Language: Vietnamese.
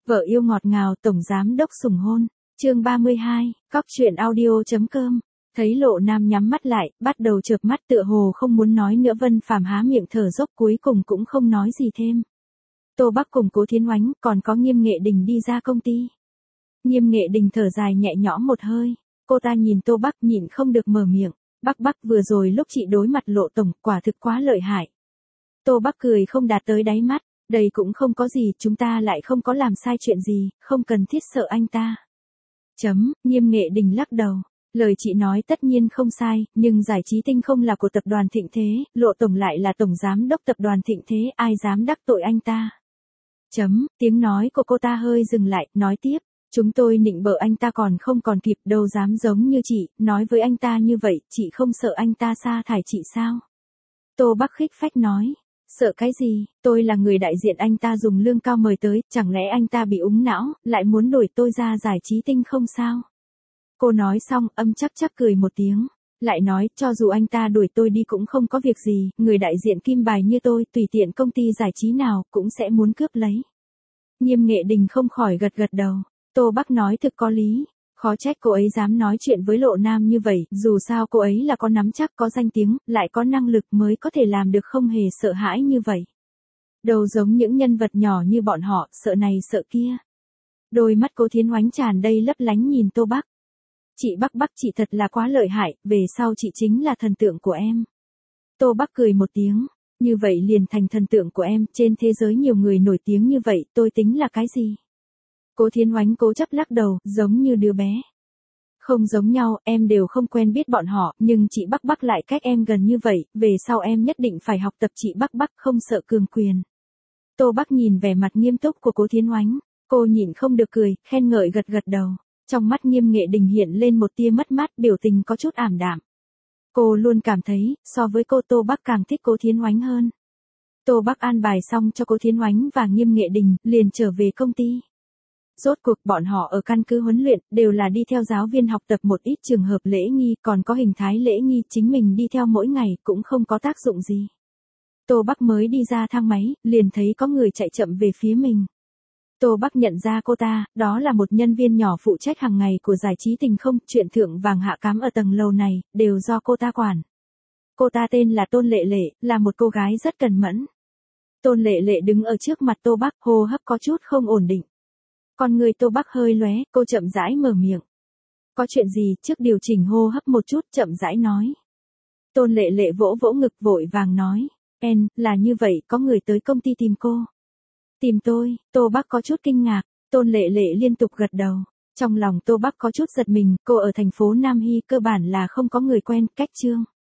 Vợ yêu ngọt ngào tổng giám đốc sủng hôn. Chương 32, cóc truyện audio.com. Thấy Lộ Nam nhắm mắt lại, bắt đầu chợp mắt tựa hồ không muốn nói nữa. Vân Phàm há miệng thở dốc cuối cùng cũng không nói gì thêm. Tô Bắc cùng Cố Thiến Oánh còn có Nghiêm Nghệ Đình đi ra công ty. Nghiêm Nghệ Đình thở dài nhẹ nhõm một hơi. Cô ta nhìn Tô Bắc nhịn không được mở miệng. Bắc vừa rồi lúc chị đối mặt Lộ tổng quả thực quá lợi hại. Tô Bắc cười không đạt tới đáy mắt. Đây cũng không có gì, chúng ta lại không có làm sai chuyện gì, không cần thiết sợ anh ta. Nghiêm Nghệ Đình lắc đầu. Lời chị nói tất nhiên không sai, nhưng Giải Trí Tinh không là của tập đoàn Thịnh Thế, Lộ tổng lại là tổng giám đốc tập đoàn Thịnh Thế, ai dám đắc tội anh ta. Tiếng nói của cô ta hơi dừng lại, nói tiếp. Chúng tôi nịnh bợ anh ta còn không còn kịp, đâu dám giống như chị, nói với anh ta như vậy, chị không sợ anh ta sa thải chị sao? Tô Bắc khích phách nói. Sợ cái gì, tôi là người đại diện anh ta dùng lương cao mời tới, chẳng lẽ anh ta bị úng não, lại muốn đuổi tôi ra Giải Trí Tinh không sao? Cô nói xong, chắc cười một tiếng, lại nói, cho dù anh ta đuổi tôi đi cũng không có việc gì, người đại diện kim bài như tôi, tùy tiện công ty giải trí nào, cũng sẽ muốn cướp lấy. Nghiêm Nghệ Đình không khỏi gật đầu, Tô Bắc nói thực có lý. Khó trách cô ấy dám nói chuyện với Lộ Nam như vậy, dù sao cô ấy là có nắm chắc, có danh tiếng, lại có năng lực mới có thể làm được không hề sợ hãi như vậy. Đâu giống những nhân vật nhỏ như bọn họ, sợ này sợ kia. Đôi mắt Cố Thiến Oánh tràn đầy lấp lánh nhìn Tô Bắc. Chị Bắc chị thật là quá lợi hại, về sau chị chính là thần tượng của em. Tô Bắc cười một tiếng, như vậy liền thành thần tượng của em, trên thế giới nhiều người nổi tiếng như vậy, tôi tính là cái gì? Cố Thiến Oánh cố chấp lắc đầu, giống như đứa bé. Không giống nhau, em đều không quen biết bọn họ, nhưng chị Bắc lại cách em gần như vậy, về sau em nhất định phải học tập chị Bắc, không sợ cường quyền. Tô Bắc nhìn vẻ mặt nghiêm túc của Cố Thiến Oánh, cô nhịn không được cười, khen ngợi gật đầu. Trong mắt Nghiêm Nghệ Đình hiện lên một tia mất mát, biểu tình có chút ảm đạm. Cô luôn cảm thấy, so với cô Tô Bắc càng thích Cố Thiến Oánh hơn. Tô Bắc an bài xong cho Cố Thiến Oánh và Nghiêm Nghệ Đình, liền trở về công ty. Rốt cuộc bọn họ ở căn cứ huấn luyện, đều là đi theo giáo viên học tập một ít trường hợp lễ nghi, còn có hình thái lễ nghi, chính mình đi theo mỗi ngày cũng không có tác dụng gì. Tô Bắc mới đi ra thang máy, liền thấy có người chạy chậm về phía mình. Tô Bắc nhận ra cô ta, đó là một nhân viên nhỏ phụ trách hàng ngày của Giải Trí Tình không, chuyện thượng vàng hạ cám ở tầng lầu này, đều do cô ta quản. Cô ta tên là Tôn Lệ Lệ, là một cô gái rất cần mẫn. Tôn Lệ Lệ đứng ở trước mặt Tô Bắc, hô hấp có chút không ổn định. Con người Tô Bắc hơi lóe, cô chậm rãi mở miệng. Có chuyện gì, trước điều chỉnh hô hấp một chút, chậm rãi nói. Tôn Lệ Lệ vỗ ngực vội vàng nói. Là như vậy, có người tới công ty tìm cô. Tìm tôi, Tô Bắc có chút kinh ngạc, Tôn Lệ Lệ liên tục gật đầu. Trong lòng Tô Bắc có chút giật mình, cô ở thành phố Nam Hy cơ bản là không có người quen, cách chương.